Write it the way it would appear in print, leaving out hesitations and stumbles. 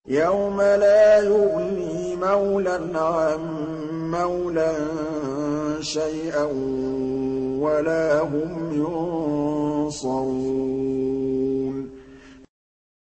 يَوْمَ لَا يُغْنِي مَوْلًى عَن مَّوْلًى شَيْئًا وَلَا هُمْ يُنصَرُونَ